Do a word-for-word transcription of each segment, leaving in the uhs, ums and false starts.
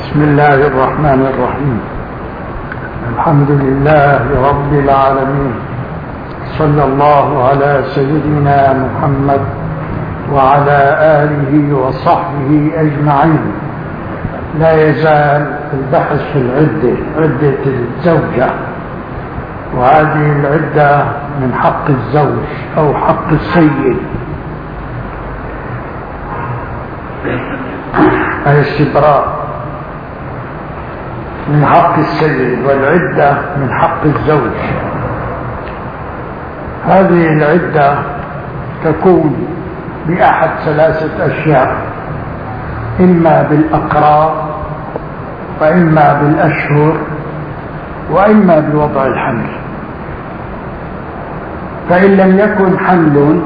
بسم الله الرحمن الرحيم. الحمد لله رب العالمين، صلى الله على سيدنا محمد وعلى آله وصحبه أجمعين. لا يزال البحث في العدة، عدة الزوجة، وهذه العدة من حق الزوج أو حق السيد. الاستبراء من حق السيد، والعدة من حق الزوج. هذه العدة تكون بأحد ثلاثة أشياء: إما بالأقراء، وإما بالأشهر، وإما بوضع الحمل. فإن لم يكن حمل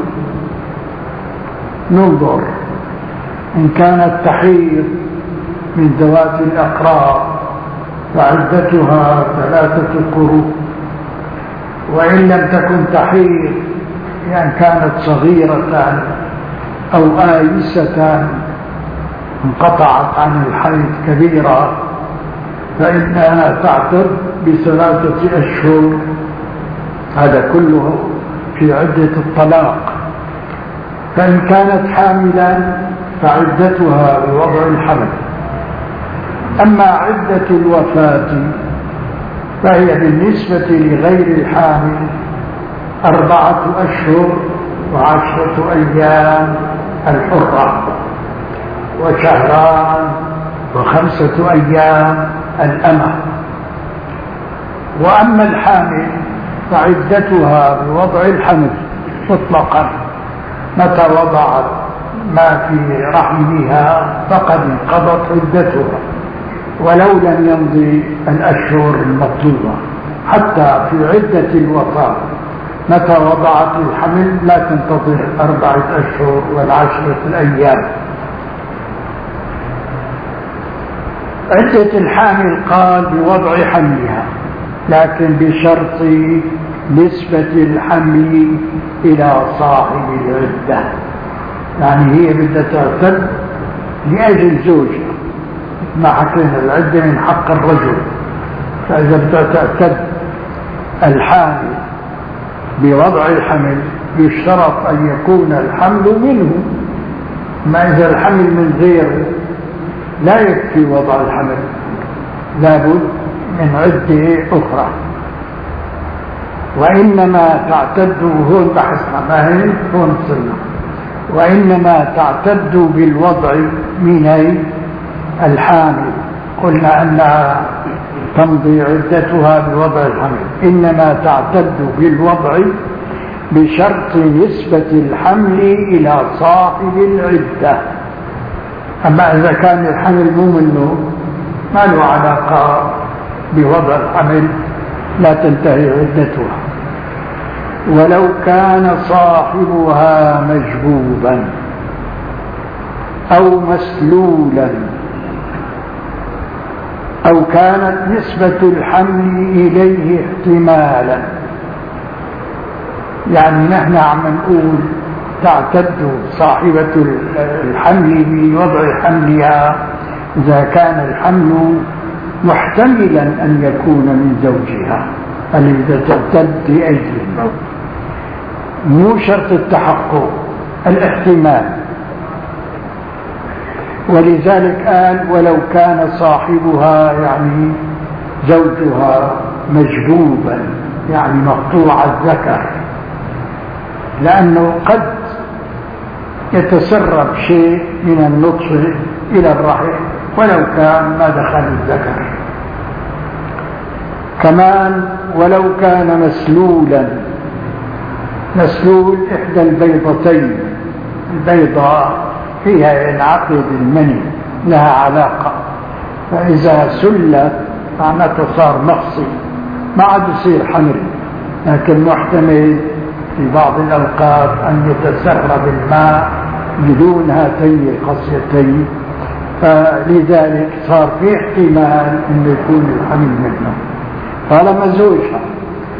ننظر إن كانت تحيض من ذوات الأقراء فعدتها ثلاثة قروء، وإن لم تكن تحيض يعني كانت صغيرة أو آيسة انقطعت عن الحيض كبيرة فإنها تعتد بثلاثة أشهر. هذا كله في عدة الطلاق. فإن كانت حاملا فعدتها بوضع الحمل. أما عدة الوفاة فهي بالنسبة لغير الحامل أربعة أشهر وعشرة أيام الحرة، وشهران وخمسة أيام الأمة. وأما الحامل فعدتها بوضع الحمل مطلقا، متى وضعت ما في رحمها فقد انقضت عدتها ولو لم يمضي الأشهر المطلوبة. حتى في عدة الوفاة متى وضعت الحمل لا تنتظر أربعة أشهر والعشرة الأيام. عدة الحامل قال بوضع حملها، لكن بشرط نسبة الحمل إلى صاحب العدة. يعني هي بدها تعتد لأجل زوجها، ما حكينا العدة من حق الرجل. فإذا بدها تعتد الحامل بوضع الحمل يشترط أن يكون الحمل منه. ما إذا الحمل من غيره لا يكفي وضع الحمل، لابد من عدة أخرى. وإنما تعتد، هون بحثنا ما هي هون صرنا، وإنما تعتد بالوضع من الحامل. قلنا أنها تمضي عدتها بوضع الحمل، إنما تعتد بالوضع بشرط نسبة الحمل إلى صاحب العدة. أما إذا كان الحمل مو منه ما له علاقة بوضع الحمل لا تنتهي عدتها. ولو كان صاحبها مجبوبا أو مسلولا، أو كانت نسبة الحمل إليه احتمالا. يعني نحن عم نقول تعتد صاحبة الحمل بوضع حملها إذا كان الحمل محتملا أن يكون من زوجها، الذي تعتد لأجل الموت. مو شرط التحقق، الاحتمال. ولذلك قال ولو كان صاحبها يعني زوجها مجبوبا، يعني مقطوع الذكر، لأنه قد يتسرب شيء من النطفة إلى الرحم ولو كان ما دخل الذكر. كمان ولو كان مسلولا، مسلول إحدى البيضتين، البيضة فيها ينعقد المني لها علاقة، فإذا سلت معناته صار مخصي ما عاد يصير حمل، لكن محتمل في بعض الأوقات أن يتسرب الماء بدون هاتين الخصيتين، فلذلك صار في احتمال أن يكون الحمل منه. طالما زوجها،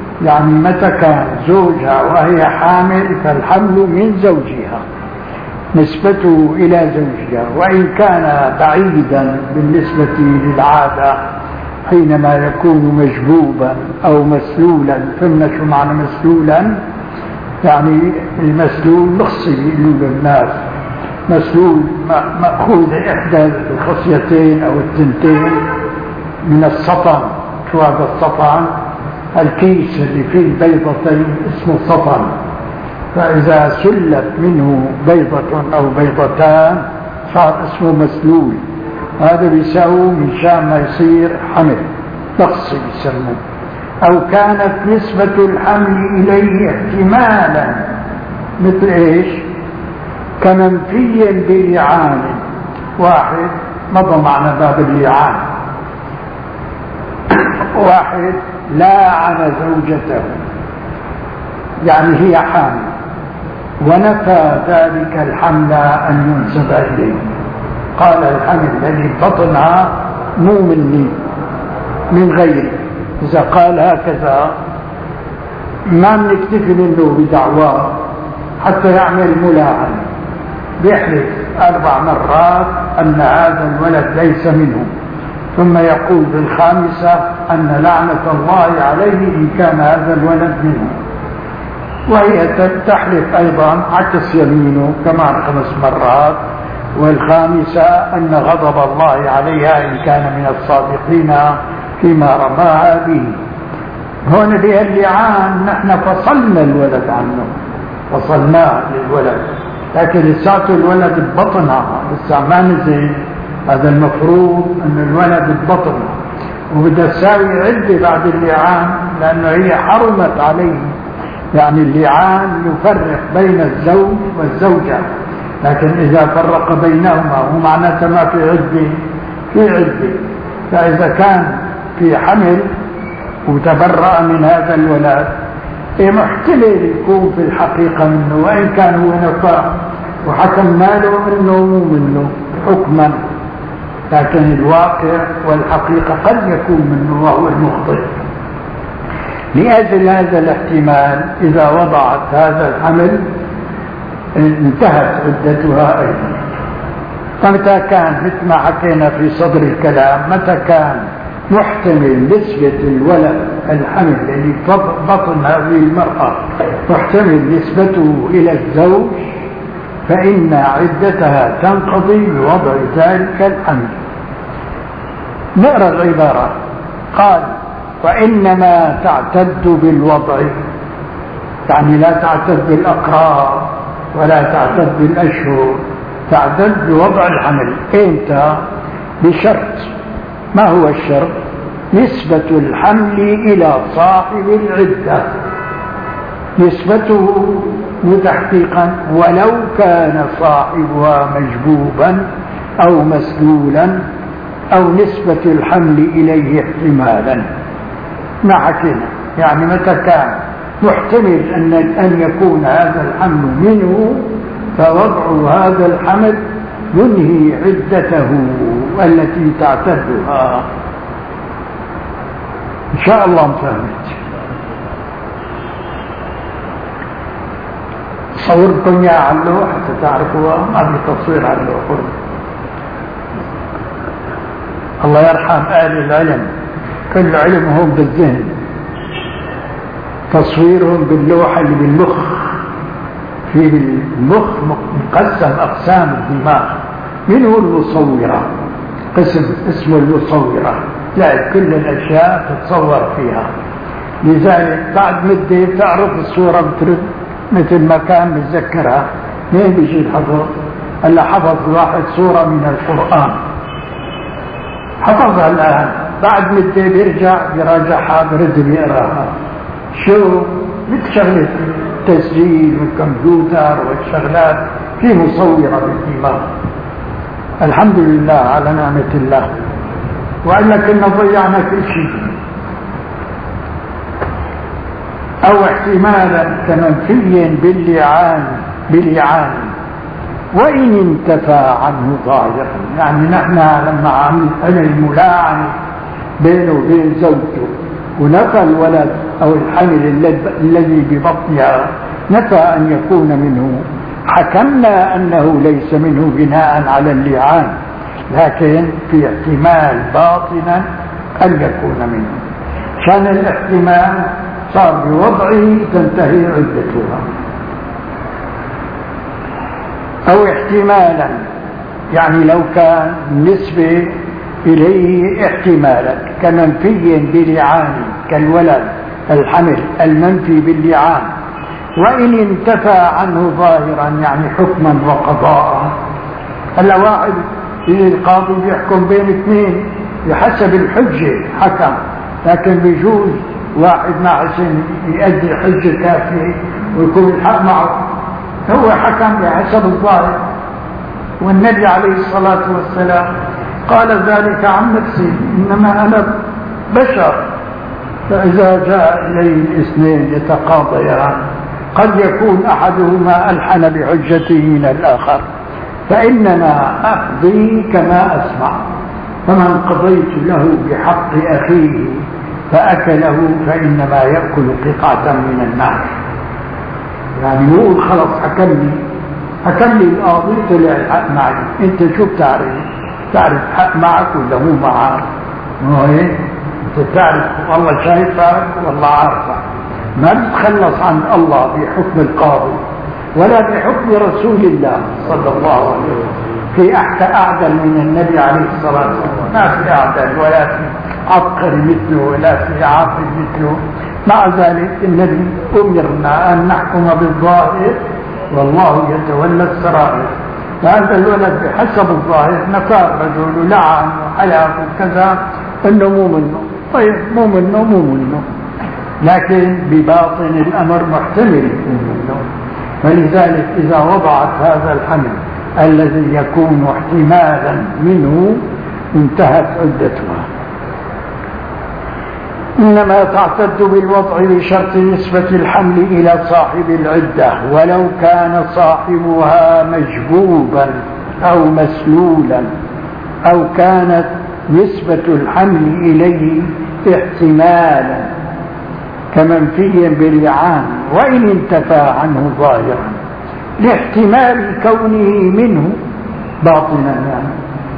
يعني متى كان زوجها وهي حامل فالحمل من زوجها، نسبته إلى زوجها، وإن كان بعيدا بالنسبة للعادة حينما يكون مجبوبا أو مسلولا. فهمنا شو معنى مسلولا؟ يعني المسلول مخصي يقولوا الناس مسلول مأخوذ إحدى الخصيتين أو التنتين من السطن. شو هذا السطن؟ الكيس اللي فيه البيضتين اسمه سطن، فإذا سلت منه بيضة أو بيضتان صار اسمه مسلول. هذا بيساوي مشان ما يصير حمل نقص يسموه. أو كانت نسبة الحمل إليه احتمالا، مثل إيش؟ كمنفي بلعان. واحد مضى معنا باب اللعان، واحد لاعن زوجته يعني هي حامل ونفى ذلك الحمل أن ينسب إليه، قال الحمل الذي بطنها مو مني من غيري. إذا قال هكذا ما بنكتفي منه بدعواه حتى يعمل ملاعنة، بيحلف أربع مرات أن هذا الولد ليس منه، ثم يقول بالخامسة أن لعنة الله عليه إن كان هذا الولد منه، وهي تحلف أيضا عكس يمينه كمان خمس مرات، والخامسة أن غضب الله عليها إن كان من الصادقين فيما رماها به. هون بها اللعان نحن فصلنا الولد عنه، فصلناه للولد، لكن لساته الولد ببطنها لسه ما نزل. هذا المفروض أن الولد ببطنها، وبدها تساوي عدة بعد اللعان لأنه هي حرمت عليه. يعني اللعان يفرق بين الزوج والزوجة، لكن إذا فرق بينهما هو معناته ما في عدة، في عدة. فإذا كان في حمل وتبرأ من هذا الولد محتمل يكون في الحقيقة منه، وإن كان هو نفاه وحكمنا له إنه مو منه حكما، لكن الواقع والحقيقة قد يكون منه وهو المخطئ. لأجل هذا الاحتمال إذا وضعت هذا الحمل انتهت عدتها أيضا. فمتى كان مثل ما حكينا في صدر الكلام، متى كان محتمل نسبة الولد الحمل اللي بطن هذه المرأة محتمل نسبته إلى الزوج، فإن عدتها تنقضي بوضع ذلك الحمل. نقرأ العبارة. قال: وإنما تعتد بالوضع، يعني لا تعتد بالأقرار ولا تعتد بالأشهر، تعتد بوضع الحمل. إمتى؟ بشرط. ما هو الشرط؟ نسبة الحمل إلى صاحب العدة، نسبته متحقيقا ولو كان صاحبها مجبوبا أو مسلولا، أو نسبة الحمل إليه احتمالا. ما حكينا يعني متى كان محتمل أن أن يكون هذا الحمل منه، فوضع هذا الحمل ينهي عدته التي تعتدها. إن شاء الله فهمت. صورتكم يا على اللوح حتى تعرفوها، ما في تصوير على اللوح. الله يرحم أهل العلم، كل علمهم بالذهن، تصويرهم باللوحة اللي بالمخ. في المخ مقسم أقسام الدماغ، من هو المصورة؟ قسم اسمه المصورة، لا كل الأشياء تتصور فيها. لذلك بعد مدة تعرف الصورة بترد مثل ما كان بتذكرها. مين بيجي الحفظ؟ هلا حفظ واحد صورة من القرآن، حفظها الآن، بعد مدة بيرجع يراجعها برد بيقراها. شو مثل شغلة التسجيل والكمبيوتر والشغلات، في مصورة بالدماغ. الحمد لله على نعمة الله، وإلا كنا ضيعنا كل شيء. أو احتمالا كمنفي باللعان باللعان وإن انتفى عنه ظاهرا. يعني نحن لما عمل الملاعنة بينه وبين زوجته ونفى الولد أو الحمل الذي ببطنها، نفى أن يكون منه، حكمنا أنه ليس منه بناء على اللعان، لكن في احتمال باطنا أن يكون منه. كان الاحتمال صار بوضعه تنتهي عدتها، أو احتمالا يعني لو كان نسبة إليه احتمالا كمنفي بلعان كالولد الحمل المنفي باللعان، وإن انتفى عنه ظاهرا يعني حكما وقضاء. هلا واحد القاضي بيحكم بين اثنين بحسب الحجة حكم، لكن بيجوز واحد مع حسن يؤدي حجة كافية ويكون الحق معه، هو حكم بحسب الظاهر. والنبي عليه الصلاة والسلام قال ذلك عن نفسه، إنما أنا بشر. فإذا جاء إليه الاثنين يتقاضيان قد يكون أحدهما ألحن بحجته من الآخر، فإنما أقضي كما أسمع، فمن قضيت له بحق أخيه فأكله فإنما يأكل قطعة من النار. يعني يقول خلص حكم لي حكم لي القاضي طلع الحق معي، أنت شو بتعرف؟ تعرف حق معك ولا مو معك؟ مو هيك؟ أنت تعرف والله شايفك والله عارفك، ما تتخلص عن الله بحكم القاضي ولا بحكم رسول الله صلى الله عليه وسلم. في أحد أعدل من النبي عليه الصلاة والسلام، ما في أعدل ولا في عبقري مثله ولا في عاقل مثله. مع ذلك النبي أمرنا أن نحكم بالظاهر والله يتولى السرائر. فهذا الولد بحسب الظاهر نفار رجل لعن وحلف وكذا انه مو منه، طيب مو منه مو منه، لكن بباطن الامر محتمل يكون منه. فلذلك اذا وضعت هذا الحمل الذي يكون احتمالا منه انتهت عدتها. إنما تعتد بالوضع بشرط نسبة الحمل إلى صاحب العدة، ولو كان صاحبها مجبوبا أو مسلولا، أو كانت نسبة الحمل إليه احتمالا كمنفي باللعان، وإن انتفى عنه ظاهرا لاحتمال كونه منه باطنا يعني.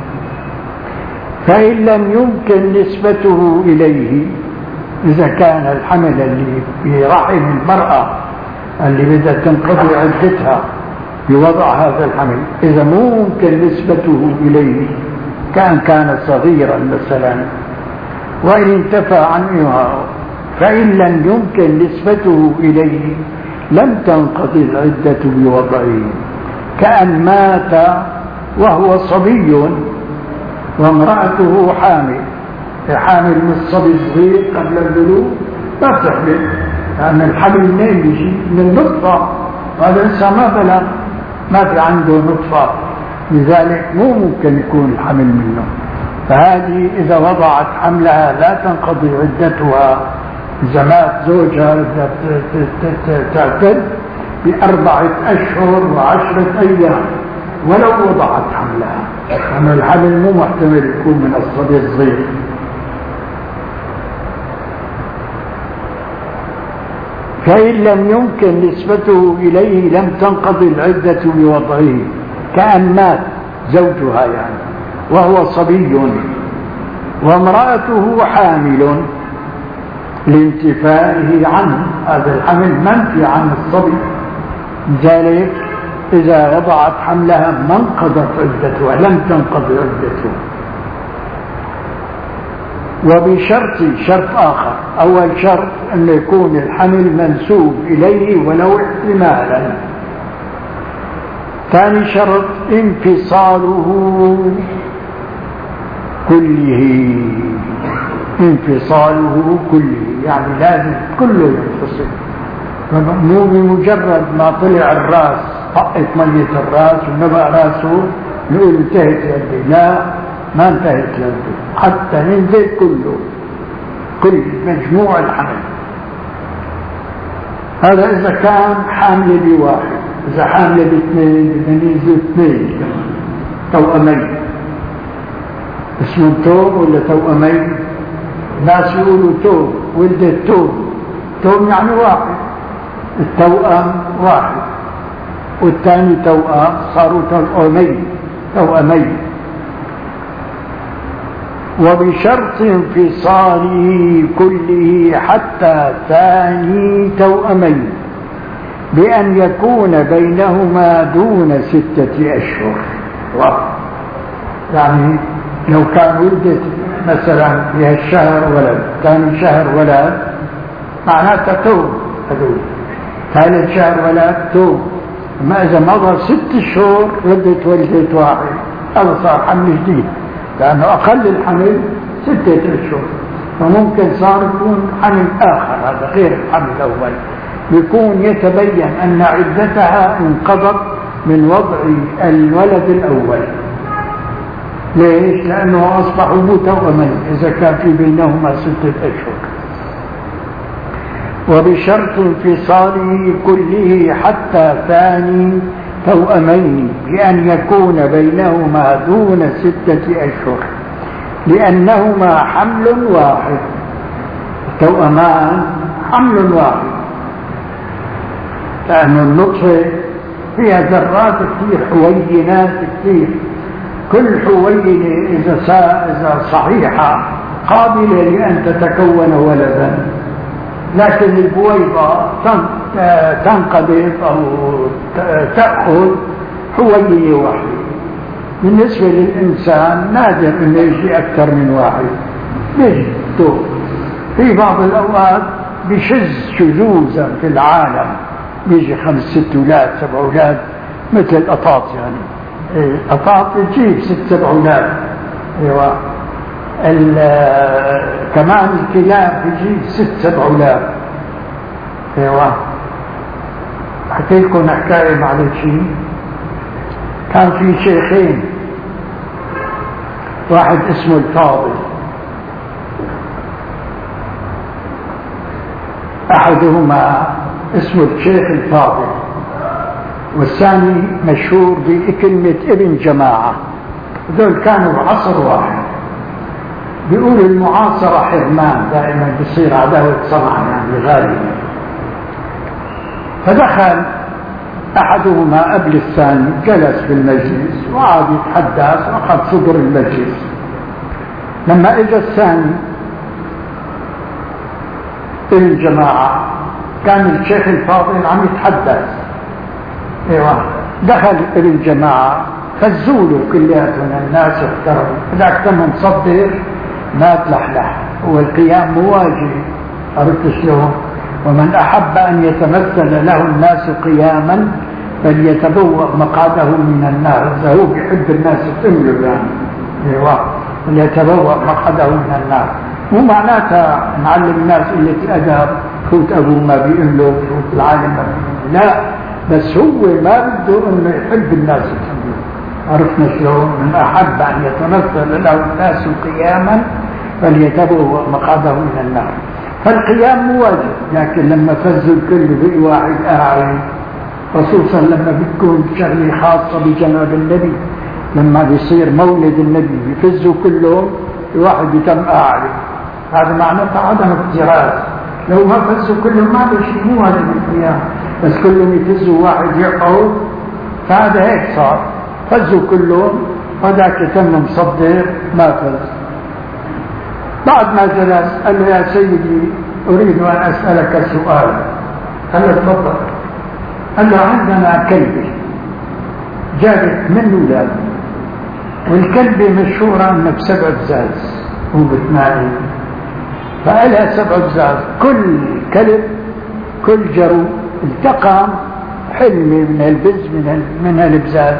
فإن لم يمكن نسبته إليه، إذا كان الحمل اللي في رحم المرأة اللي بدها تنقضي عدتها بوضع هذا الحمل، إذا ممكن نسبته إليه كان كان صغيرا مثلا وإن انتفى عنه، فإن لم يمكن نسبته إليه لم تنقضي العدة بوضعه، كأن مات وهو صبي وامرأته حامل، حامل من الصبي الصغير قبل البلوغ ما بتحمل، لأن الحمل منين بيجي؟ من النطفة، هذا لسه ما بلغ، ما في عنده نطفة، لذلك مو ممكن يكون الحمل منه. فهذه إذا وضعت حملها لا تنقضي عدتها، إذا مات زوجها تعتد بأربعة أشهر وعشرة أيام ولو وضعت حملها، لأن الحمل مو محتمل يكون من الصبي الصغير. فإن لم يمكن نسبته إليه لم تنقضي العدة بوضعه، كأن مات زوجها يعني وهو صبي وامرأته حامل لانتفائه عنه، هذا الحمل منفي عن الصبي، ذلك إذا وضعت حملها ما انقضت عدتها، لم تنقضي عدتها. وبشرط شرط آخر، أول شرط أن يكون الحمل منسوب إليه ولو احتمالا. ثاني شرط انفصاله كله، انفصاله كله يعني لازم كله ينفصل، مو بمجرد ما طلع الراس طقت مية الراس ونبأ راسه نقول انتهت يده، لا ما انتهت يده حتى ينزل كله، كل مجموع الحمل. هذا إذا كان حامل بواحد، إذا حامل باثنين بدنا ينزل اثنين توأمين، اسمه توم ولا توأمين؟ ناس يقولوا توم، ولدت توم، توم يعني واحد، التوأم واحد، والثاني توأم، صاروا توأمين توأمين. وبشرط انفصاله كله حتى ثاني توأمين بأن يكون بينهما دون ستة أشهر. يعني لو كان ولدت مثلا في هالشهر ولد، ثاني شهر ولد، معناتها توم هذول، ثالث شهر ولد توم. ما إذا مضى ست شهور ردت ولدت واحد، هذا صار حمل جديد، لأنه أقل الحمل ستة أشهر، فممكن صار يكون حمل آخر، هذا غير الحمل الأول، يكون يتبين أن عدتها انقضت من وضع الولد الأول. ليش؟ لأنه أصبحوا متوأمين إذا كان في بينهما ستة أشهر. وبشرط انفصاله كله حتى ثاني توأمين بأن يكون بينهما دون ستة أشهر لأنهما حمل واحد. توأمان حمل واحد، لأن النطفة فيها ذرات كثير، حوينات كثير، كل حوينة إذا إذا صحيحة قابلة لأن تتكون ولدا، لكن البويضة تنقبض أو تأخذ حوينة واحدة. بالنسبة للإنسان نادر أن يجي أكثر من واحد، بيجي في بعض الأوقات بشز شذوذا في العالم، بيجي خمس ست أولاد سبع أولاد مثل القطاط. يعني القطاط يجيب ست سبع أولاد. أيوة. كمان الكلاب يجيب ست سبع أولاد. أيوة. أحكي لكم حكاية بعد شيء. كان في شيخين، واحد اسمه الفاضل، أحدهما اسمه الشيخ الفاضل والثاني مشهور بكلمة ابن جماعة. دول كانوا بعصر واحد. بيقولوا المعاصرة حرمان، دائما بيصير عداوة صنعا يعني غالبا. فدخل أحدهما قبل الثاني، جلس في المجلس وقعد يتحدث وقد صدر المجلس. لما اجى الثاني ابن جماعة كان الشيخ الفاضل عم يتحدث. ايوه. دخل ابن جماعة فزوله كلياتهم الناس احترموا، هذاك تم مصدر ما تلحلح، والقيام مواجه. عرفت شلون؟ ومن أحب أن يتمثل له الناس قياما فليتبوأ مقعده من النار. إذا هو بيحب الناس تملوا يعني ايوه فليتبوأ مقعده من النار. مو معناتها نعلم الناس قلة الأدب، فوت أبوه ما بيقول له، فوت العالم ما بيقول له. لا، بس هو ما بده انه يحب الناس تملوا. عرفنا شلون؟ من أحب أن يتمثل له الناس قياما فليتبوأ مقعده من النار. فالقيام مواجب، لكن لما فزوا الكل بقي واحد قاعد، خصوصا لما بتكون شغله خاصه بجناب النبي، لما بيصير مولد النبي بيفزوا كلهم، واحد بيتم قاعد، هذا معناته عدم اكتراث. لو ما فزوا كلهم ما بشي، مو هذا القيام، بس كلهم يفزوا واحد يقعد، فهذا هيك صار. فزوا كلهم، وذاك تم مصدر ما فز. بعد ما جلس قال له يا سيدي أريد أن أسألك سؤال. قال له تفضل. قال له عندنا كلبة جابت من ولاد، والكلبة مشهورة أنها بسبع بزاز وبثمانية، فقالها سبع بزاز. كل كلب كل جرو التقى حلمة من البز من هالبزاز.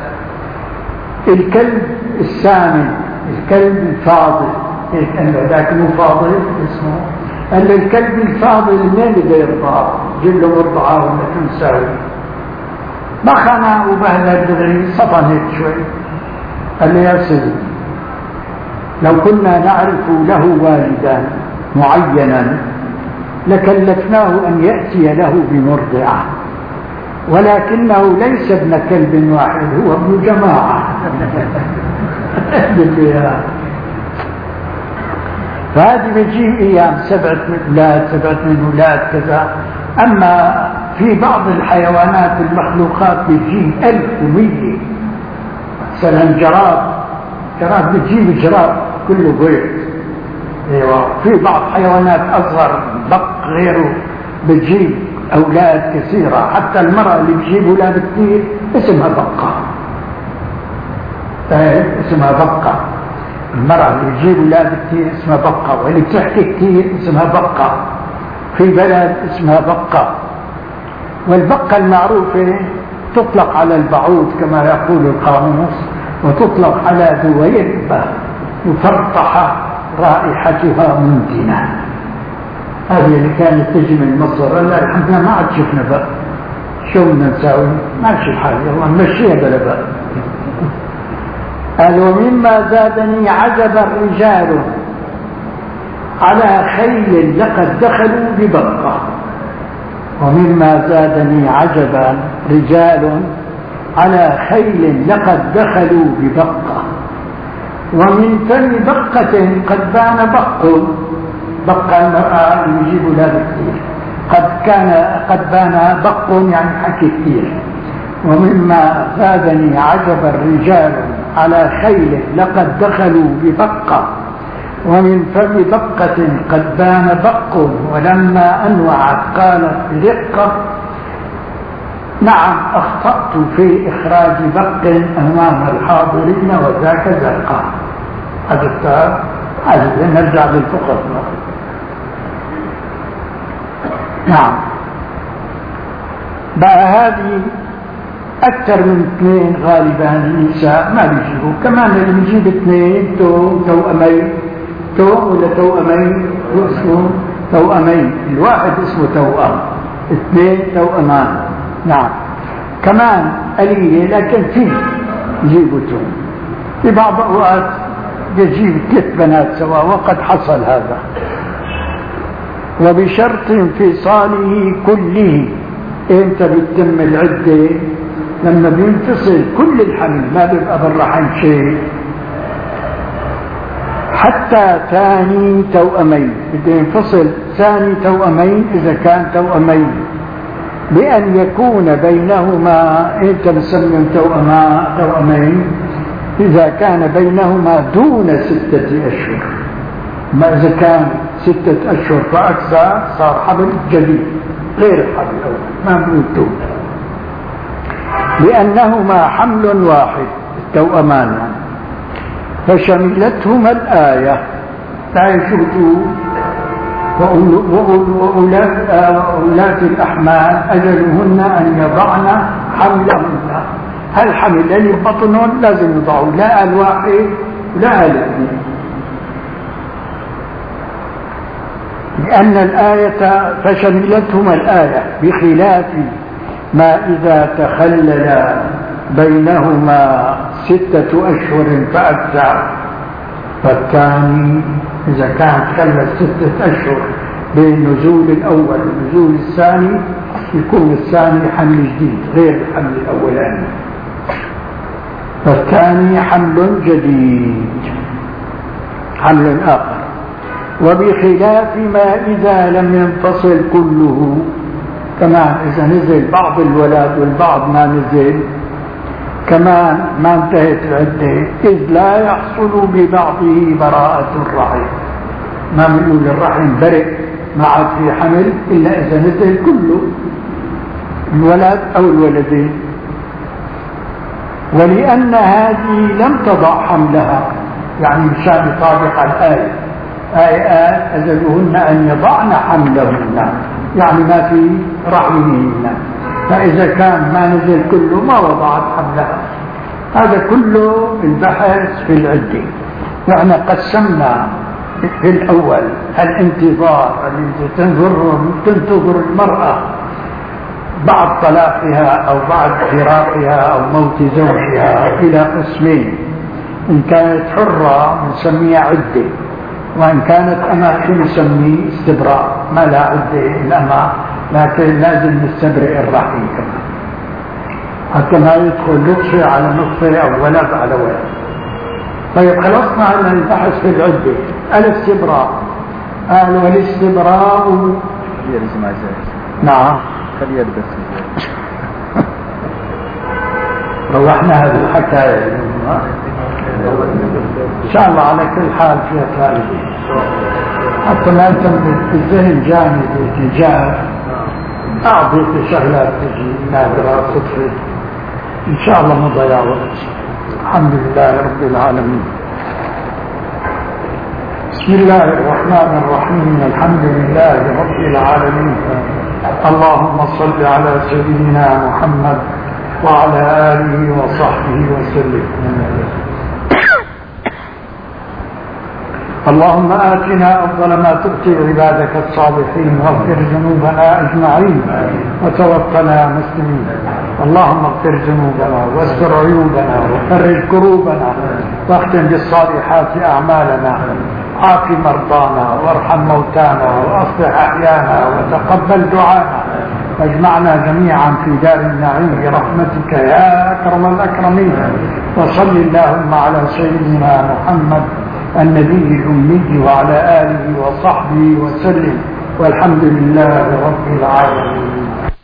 الكلب الثامن الكلب الفاضل، هيك قال ذاك مو فاضل اسمه، قال له الكلب الفاضل منين بده يرضع؟ جيب له مرضعه ولا تنساوي. ما خانع وبهذا الدغري صفن هيك شوي. قال له يا سيدي لو كنا نعرف له والدا معينا لكلفناه أن يأتي له بمرضعة، ولكنه ليس ابن كلب واحد، هو ابن جماعة. فهذه بتجيب ايام سبعة من اولاد سبعة من اولاد كذا. اما في بعض الحيوانات المخلوقات بتجيب ألف ومية، مثلا جراد جراد بتجيب جراد كله بيض. ايوه في بعض حيوانات اصغر بق غيره بتجيب اولاد كثيره، حتى المراه اللي بتجيب اولاد كثير اسمها بقه. طيب اسمها بقه، المراه اللي بتجيب اولاد كثير اسمها بقه، واللي بتحكي كثير اسمها بقه، في بلد اسمها بقه. والبقه المعروفه تطلق على البعوض كما يقول القاموس، وتطلق على ذويبه مفرطحه رائحتها منتنه. هذه اللي كانت تجي من مصر. لا الحمد لله ما عاد شفنا بقى، شو بدنا نساوي؟ ماشي الحال، يلا نمشيها بلا بقى. قال ومما زادني عجبا رجال على خيل لقد دخلوا ببقه. ومما زادني عجبا رجال على خيل لقد دخلوا ببقه، ومن فم بقة قد بان بق. بقى المرأة اللي يجيب ولاد كثير، قد كان قد بان بق يعني حكي كثير. ومما زادني عجب الرجال على خيل لقد دخلوا ببقة، ومن فم بقة قد بان بق. ولما أنوعت قالت برقة نعم أخطأت في إخراج بق أمام الحاضرين وذاك زرقاء. هذا السؤال هذا نرجع للفقه. نعم بقى هذه أكثر من اثنين غالبا النساء ما بيجيبوا، كمان اللي بيجيب اثنين تو توأمين، تو ولا توأمين اسمه توأمين، الواحد اسمه توأم، اثنين توأمان. نعم كمان قليلة لكن في يجيبوا تو، في بعض الأوقات يجيب ثلاث بنات سواء، وقد حصل هذا. وبشرط انفصاله كله. امتى بتتم العدة؟ لما بينفصل كل الحمل، ما بيبقى بالرحم شيء. حتى ثاني توأمين، بده ينفصل ثاني توأمين إذا كان توأمين، بأن يكون بينهما، انت بسميهم توأما توأمين إذا كان بينهما دون ستة أشهر. ما إذا كان ستة أشهر فأكثر صار حمل جديد غير الحمل الأول، ما بنقول. لأنهما حمل واحد التوأمان يعني. فشملتهما الآية لا يشوفوا وأولاة الأحمال أجلهن أن يضعن حملهن. هالحمل اللي بطنهم لازم يضعوا، لا الواحد لا الاثنين. لأن الآية فشملتهما الآية بخلاف ما إذا تخلل بينهما ستة أشهر فأكثر. فالثاني إذا كانت خلت ستة أشهر بين نزول الأول ونزول الثاني، يكون الثاني حمل جديد غير الحمل الأولاني. فالثاني حمل جديد، حمل آخر. وبخلاف ما إذا لم ينفصل كله، كمان إذا نزل بعض الولد والبعض ما نزل كمان ما انتهت العدة، إذ لا يحصل ببعضه براءة الرحم. ما بنقول الرحم برئ ما عاد في حمل إلا إذا نزل كله الولد أو الولدين. ولأن هذه لم تضع حملها، يعني مشان يطابق الآية، آيات أجلهن أن يضعن حملهن، يعني ما في رحمهن. فإذا كان ما نزل كله ما وضعت حملها. هذا كله البحث في العدة. نحن قسمنا في الأول الانتظار الذي تنظر تنتظر المرأة بعد طلاقها أو بعد فراقها أو موت زوجها إلى قسمين. إن كانت حرة نسميها عدة، وإن كانت أمة نسميه استبراء، ما لا عدة الأمة، لكن لازم نستبرئ الرحم كمان حتى ما يدخل نطفة على نطفة أو ولد على ولد. طيب خلصنا عن البحث في العدة. الاستبراء قال والاستبراء نعم خلي يلبس روحنا هذه الحكاية إن شاء الله. على كل حال فيها فائدة، حتى لا تنبت بالذهن جانب اتجاه أعطيك شغلات تجي نادرة صدفة إن شاء الله مضيع وقت. الحمد لله رب العالمين. بسم الله الرحمن الرحيم. الحمد لله رب العالمين. اللهم صل على سيدنا محمد وعلى آله وصحبه وسلم. اللهم آتنا أفضل ما تؤتي عبادك الصالحين، واغفر ذنوبنا أجمعين، وتوفنا مسلمين. اللهم اغفر ذنوبنا واستر عيوبنا وفرج كروبنا، واختم بالصالحات أعمالنا، عاف مرضانا وارحم موتانا وأصلح أحيانا وتقبل دعانا، واجمعنا جميعا في دار النعيم برحمتك يا أكرم الأكرمين. وصل اللهم على سيدنا محمد النبي الأمي وعلى آله وصحبه وسلم، والحمد لله رب العالمين.